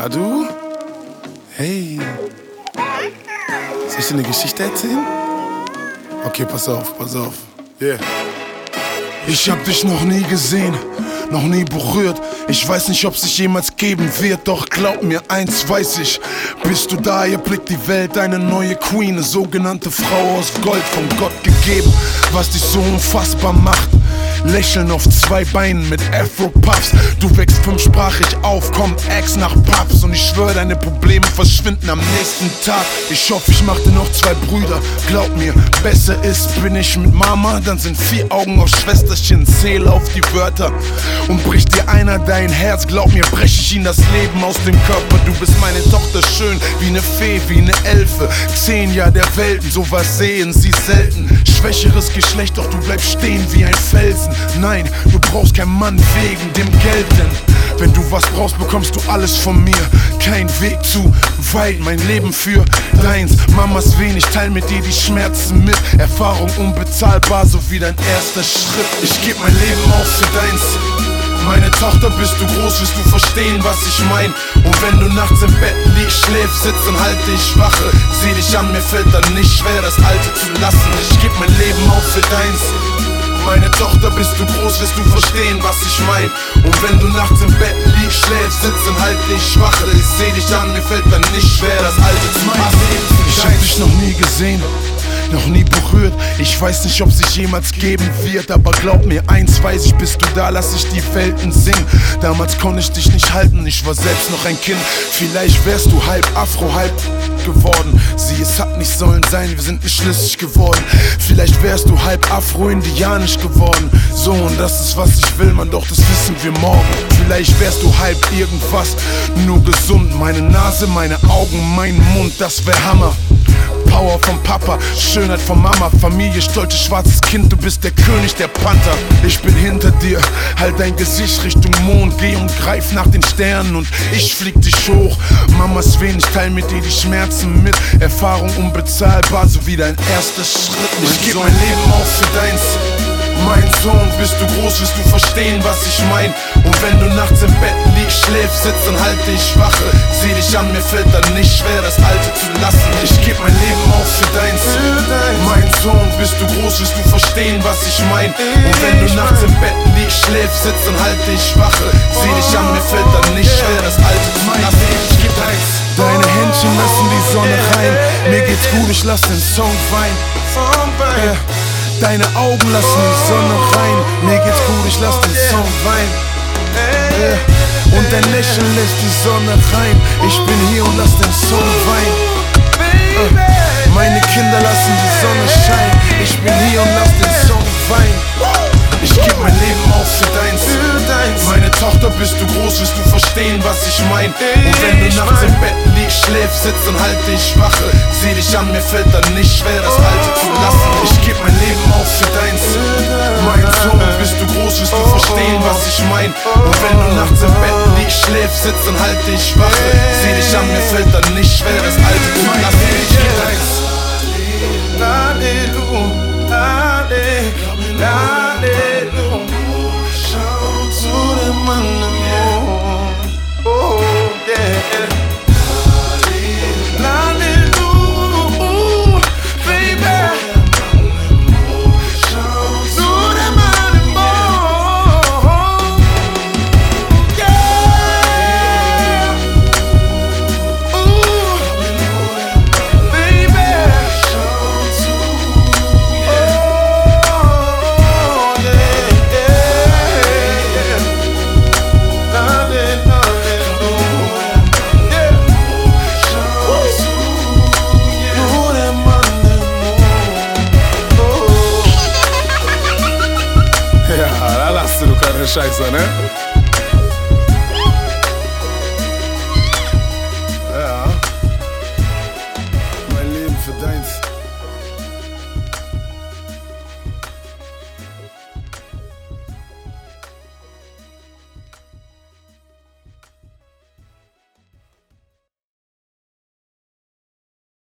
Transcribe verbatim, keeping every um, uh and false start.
du? Hey. Soll ich dir eine Geschichte erzählen? Okay, pass auf, pass auf. Yeah. Ich hab dich noch nie gesehen, noch nie berührt. Ich weiß nicht, ob sich jemals geben wird, doch glaub mir, eins weiß ich. Bist du da, erblickt die Welt eine neue Queen, eine sogenannte Frau aus Gold, von Gott gegeben, was dich so unfassbar macht. Lächeln auf zwei Beinen mit Afro-Puffs. Du wächst fünfsprachig auf, kommt Ex nach Paps. Und ich schwör, deine Probleme verschwinden am nächsten Tag. Ich hoffe, ich machte noch zwei Brüder. Glaub mir, besser ist, bin ich mit Mama, dann sind vier Augen auf Schwesterchen. Zähl auf die Wörter und bricht dir einer dein Herz. Glaub mir, brech ich ihm das Leben aus dem Körper. Du bist meine Tochter, schön wie eine Fee, wie eine Elfe. Xenia der Welten, sowas sehen sie selten. Schwächeres Geschlecht, doch du bleibst stehen wie ein Felsen. Nein, du brauchst keinen Mann wegen dem Geld, denn wenn du was brauchst, bekommst du alles von mir. Kein Weg zu weit, mein Leben für deins. Mamas wenig, teil mit dir die Schmerzen mit. Erfahrung unbezahlbar, so wie dein erster Schritt. Ich geb mein Leben auf für deins. Meine Tochter, bist du groß, wirst du verstehen, was ich mein. Und wenn du nachts im Bett liegst, schläfst, sitzt und halte ich Wache. Seh dich an, mir fällt dann nicht schwer, das Alte zu lassen. Ich geb mein Leben auf für deins. Meine Tochter, bist du groß, wirst du verstehen, was ich mein. Und wenn du nachts im Bett liegst, schläfst, sitzt und halt dich wache. Ich seh dich an, mir fällt dann nicht schwer, das Alte zu lassen. Ich hab dich noch nie gesehen, noch nie berührt. Ich weiß nicht, ob sich jemals geben wird, aber glaub mir, eins weiß ich, bist du da, lass ich die Welten singen. Damals konnte ich dich nicht halten, ich war selbst noch ein Kind. Vielleicht wärst du halb Afro, halb geworden. Sieh, es hat nicht sollen sein, wir sind nicht schlüssig geworden. Vielleicht wärst du halb afro-indianisch geworden. So, und das ist, was ich will, man, doch das wissen wir morgen. Vielleicht wärst du halb irgendwas, nur gesund. Meine Nase, meine Augen, mein Mund, das wär Hammer. Power vom Papa, Schönheit von Mama, Familie, stolzes schwarzes Kind, du bist der König der Panther. Ich bin hinter dir, halt dein Gesicht Richtung Mond, geh und greif nach den Sternen und ich flieg dich hoch. Mamas wenig, teil mit dir die Schmerzen mit, Erfahrung unbezahlbar, so wie dein erster Schritt. Ich geb mein Leben auf für deins. Mein Sohn, bist du groß, wirst du verstehen, was ich mein. Und wenn du nachts im Bett liegst, schläfst, sitzt und halt dich wache. Seh dich an, mir fällt dann nicht schwer, das Alte zu lassen. Ich geb mein Leben auf für deins. Mein Sohn, bist du groß, wirst du verstehen, was ich mein. Und wenn du nachts im Bett liegst, schläfst, sitzt und halt dich wache. Seh dich an, mir fällt dann nicht schwer, das Alte zu lassen. Ich geb deins. Deine Händchen lassen die Sonne rein. Mir geht's gut, ich lass den Song weinen. Yeah. Deine Augen lassen die Sonne rein. Mir geht's gut, ich lass den Song weinen. Yeah. Und dein Lächeln lässt die Sonne rein. Ich bin hier und lass den Song weinen. uh. Meine Kinder lassen die Sonne scheinen. Ich bin hier und lass den Song weinen. Ich geb mein Leben auf für deins. Meine Tochter, bist du groß, wirst du verstehen, was ich mein. Und wenn du nachts im Bett liegst, schläfst, sitzt und halt dich wache. Seh dich an, mir fällt dann nicht schwer, das Alte zu lassen. Ich geb mein Leben auf für deins. Mein Sohn, bist du groß, wirst du verstehen, was ich mein. Und wenn du nachts im Bett liegst, schläfst, sitzt und halt dich wache. Seh dich an, mir fällt dann nicht schwer, das Alte zu lassen. Ich geb deins. Halleluja, Halleluja, Halleluja. Schau zu dem Mann im Mond. Oh, yeah. Halleluja, baby. Schau zu dem Mann im Mond. Yeah. Ooh, baby. Schau zu, oh, yeah, yeah. Halleluja, yeah. Schau zu, nur der Mann im Mond. Oh. Ja, da lachst du, du kleine Scheiße, ne?